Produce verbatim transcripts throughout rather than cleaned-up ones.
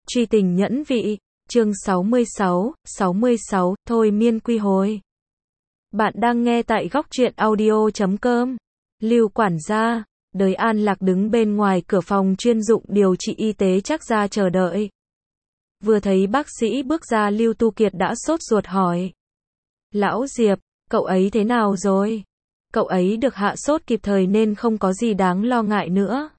Truy tình nhẫn vị, chương sáu mươi sáu, sáu mươi sáu, thôi miên quy hồi. Bạn đang nghe tại góc truyện audio chấm com. Lưu quản gia, Đới An Lạc đứng bên ngoài cửa phòng chuyên dụng điều trị y tế chắc ra chờ đợi. Vừa thấy bác sĩ bước ra, Lưu Tu Kiệt đã sốt ruột hỏi. Lão Diệp, cậu ấy thế nào rồi? Cậu ấy được hạ sốt kịp thời nên không có gì đáng lo ngại nữa.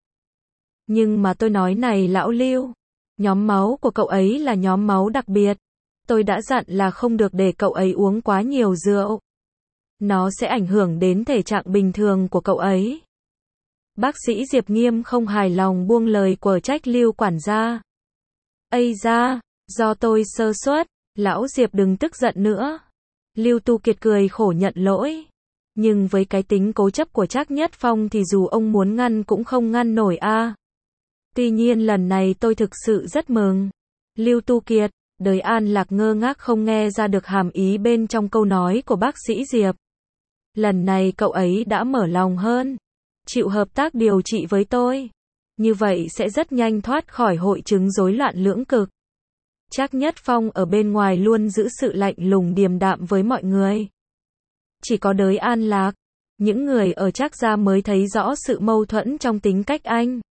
Nhưng mà tôi nói này lão Lưu, nhóm máu của cậu ấy là nhóm máu đặc biệt. Tôi đã dặn là không được để cậu ấy uống quá nhiều rượu. Nó sẽ ảnh hưởng đến thể trạng bình thường của cậu ấy. Bác sĩ Diệp Nghiêm không hài lòng buông lời quở trách Lưu quản gia. Ây da, do tôi sơ suất, lão Diệp đừng tức giận nữa. Lưu Tu Kiệt cười khổ nhận lỗi. Nhưng với cái tính cố chấp của Trác Nhất Phong thì dù ông muốn ngăn cũng không ngăn nổi a. À. Tuy nhiên lần này tôi thực sự rất mừng. Lưu Tu Kiệt, Đới An Lạc ngơ ngác không nghe ra được hàm ý bên trong câu nói của bác sĩ Diệp. Lần này cậu ấy đã mở lòng hơn, chịu hợp tác điều trị với tôi. Như vậy sẽ rất nhanh thoát khỏi hội chứng rối loạn lưỡng cực. Trác Nhất Phong ở bên ngoài luôn giữ sự lạnh lùng điềm đạm với mọi người. Chỉ có Đới An Lạc, những người ở Trác gia mới thấy rõ sự mâu thuẫn trong tính cách anh.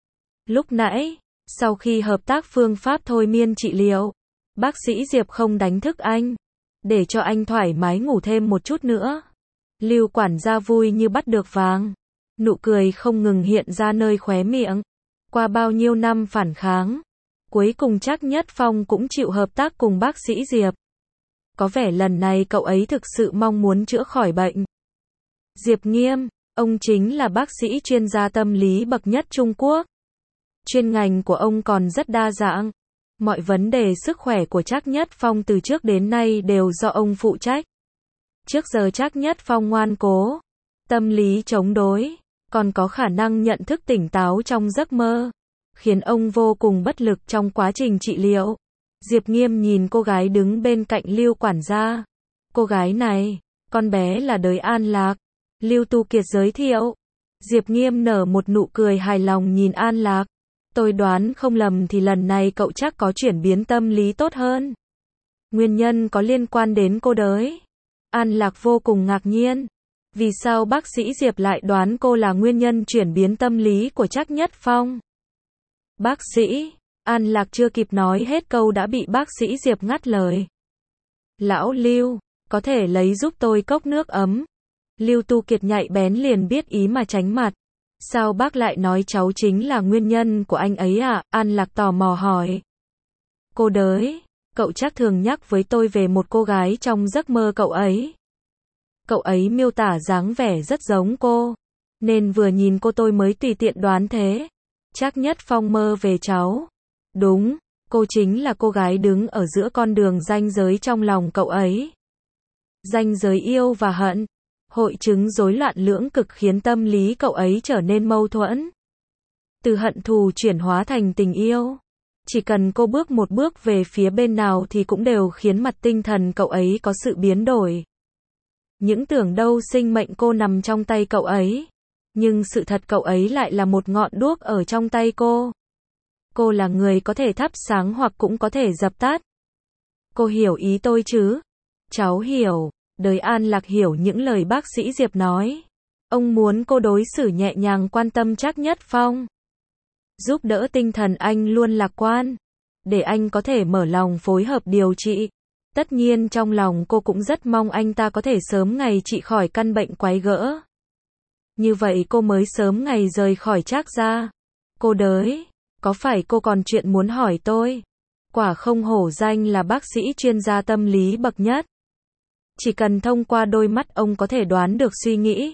Lúc nãy, sau khi hợp tác phương pháp thôi miên trị liệu, bác sĩ Diệp không đánh thức anh, để cho anh thoải mái ngủ thêm một chút nữa. Lưu quản gia vui như bắt được vàng, nụ cười không ngừng hiện ra nơi khóe miệng. Qua bao nhiêu năm phản kháng, cuối cùng Trác Nhất Phong cũng chịu hợp tác cùng bác sĩ Diệp. Có vẻ lần này cậu ấy thực sự mong muốn chữa khỏi bệnh. Diệp Nghiêm, ông chính là bác sĩ chuyên gia tâm lý bậc nhất Trung Quốc. Chuyên ngành của ông còn rất đa dạng. Mọi vấn đề sức khỏe của Trác Nhất Phong từ trước đến nay đều do ông phụ trách. Trước giờ Trác Nhất Phong ngoan cố, tâm lý chống đối, còn có khả năng nhận thức tỉnh táo trong giấc mơ, khiến ông vô cùng bất lực trong quá trình trị liệu. Diệp Nghiêm nhìn cô gái đứng bên cạnh Lưu quản gia. Cô gái này, con bé là Đới An Lạc. Lưu Tu Kiệt giới thiệu. Diệp Nghiêm nở một nụ cười hài lòng nhìn An Lạc. Tôi đoán không lầm thì lần này cậu chắc có chuyển biến tâm lý tốt hơn. Nguyên nhân có liên quan đến cô Đới. An Lạc vô cùng ngạc nhiên. Vì sao bác sĩ Diệp lại đoán cô là nguyên nhân chuyển biến tâm lý của Trác Nhất Phong? Bác sĩ, An Lạc chưa kịp nói hết câu đã bị bác sĩ Diệp ngắt lời. Lão Lưu, có thể lấy giúp tôi cốc nước ấm. Lưu Tu Kiệt nhạy bén liền biết ý mà tránh mặt. Sao bác lại nói cháu chính là nguyên nhân của anh ấy à? An Lạc tò mò hỏi. Cô Đới, cậu chắc thường nhắc với tôi về một cô gái trong giấc mơ cậu ấy. Cậu ấy miêu tả dáng vẻ rất giống cô, nên vừa nhìn cô tôi mới tùy tiện đoán thế. Trác Nhất Phong mơ về cháu. Đúng, cô chính là cô gái đứng ở giữa con đường ranh giới trong lòng cậu ấy. Ranh giới yêu và hận. Hội chứng rối loạn lưỡng cực khiến tâm lý cậu ấy trở nên mâu thuẫn. Từ hận thù chuyển hóa thành tình yêu. Chỉ cần cô bước một bước về phía bên nào thì cũng đều khiến mặt tinh thần cậu ấy có sự biến đổi. Những tưởng đâu sinh mệnh cô nằm trong tay cậu ấy. Nhưng sự thật cậu ấy lại là một ngọn đuốc ở trong tay cô. Cô là người có thể thắp sáng hoặc cũng có thể dập tắt. Cô hiểu ý tôi chứ? Cháu hiểu. Đới An Lạc hiểu những lời bác sĩ Diệp nói. Ông muốn cô đối xử nhẹ nhàng quan tâm Trác Nhất Phong. Giúp đỡ tinh thần anh luôn lạc quan. Để anh có thể mở lòng phối hợp điều trị. Tất nhiên trong lòng cô cũng rất mong anh ta có thể sớm ngày trị khỏi căn bệnh quái gở. Như vậy cô mới sớm ngày rời khỏi Trác gia. Cô Đới, có phải cô còn chuyện muốn hỏi tôi? Quả không hổ danh là bác sĩ chuyên gia tâm lý bậc nhất. Chỉ cần thông qua đôi mắt ông có thể đoán được suy nghĩ,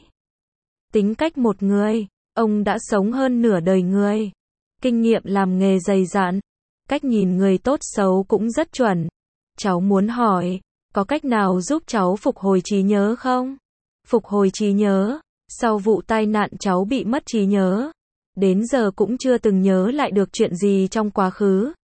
tính cách một người. Ông đã sống hơn nửa đời người. Kinh nghiệm làm nghề dày dặn. Cách nhìn người tốt xấu cũng rất chuẩn. Cháu muốn hỏi, có cách nào giúp cháu phục hồi trí nhớ không? Phục hồi trí nhớ? Sau vụ tai nạn cháu bị mất trí nhớ. Đến giờ cũng chưa từng nhớ lại được chuyện gì trong quá khứ.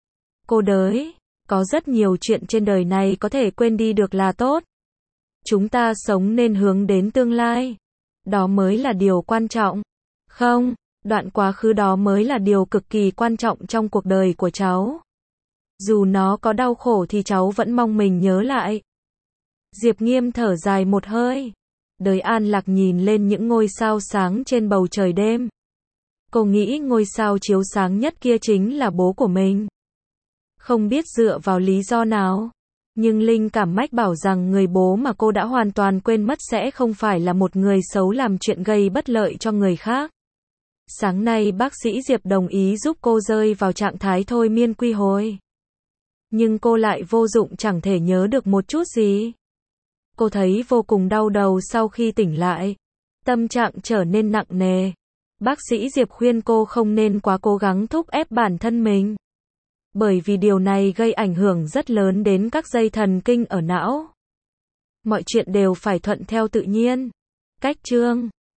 Cô Đới, có rất nhiều chuyện trên đời này có thể quên đi được là tốt. Chúng ta sống nên hướng đến tương lai. Đó mới là điều quan trọng. Không, đoạn quá khứ đó mới là điều cực kỳ quan trọng trong cuộc đời của cháu. Dù nó có đau khổ thì cháu vẫn mong mình nhớ lại. Diệp Nghiêm thở dài một hơi. Đới An Lạc nhìn lên những ngôi sao sáng trên bầu trời đêm. Cô nghĩ ngôi sao chiếu sáng nhất kia chính là bố của mình. Không biết dựa vào lý do nào, nhưng linh cảm mách bảo rằng người bố mà cô đã hoàn toàn quên mất sẽ không phải là một người xấu làm chuyện gây bất lợi cho người khác. Sáng nay bác sĩ Diệp đồng ý giúp cô rơi vào trạng thái thôi miên quy hồi. Nhưng cô lại vô dụng, chẳng thể nhớ được một chút gì. Cô thấy vô cùng đau đầu sau khi tỉnh lại. Tâm trạng trở nên nặng nề. Bác sĩ Diệp khuyên cô không nên quá cố gắng thúc ép bản thân mình. Bởi vì điều này gây ảnh hưởng rất lớn đến các dây thần kinh ở não. Mọi chuyện đều phải thuận theo tự nhiên. Cách chương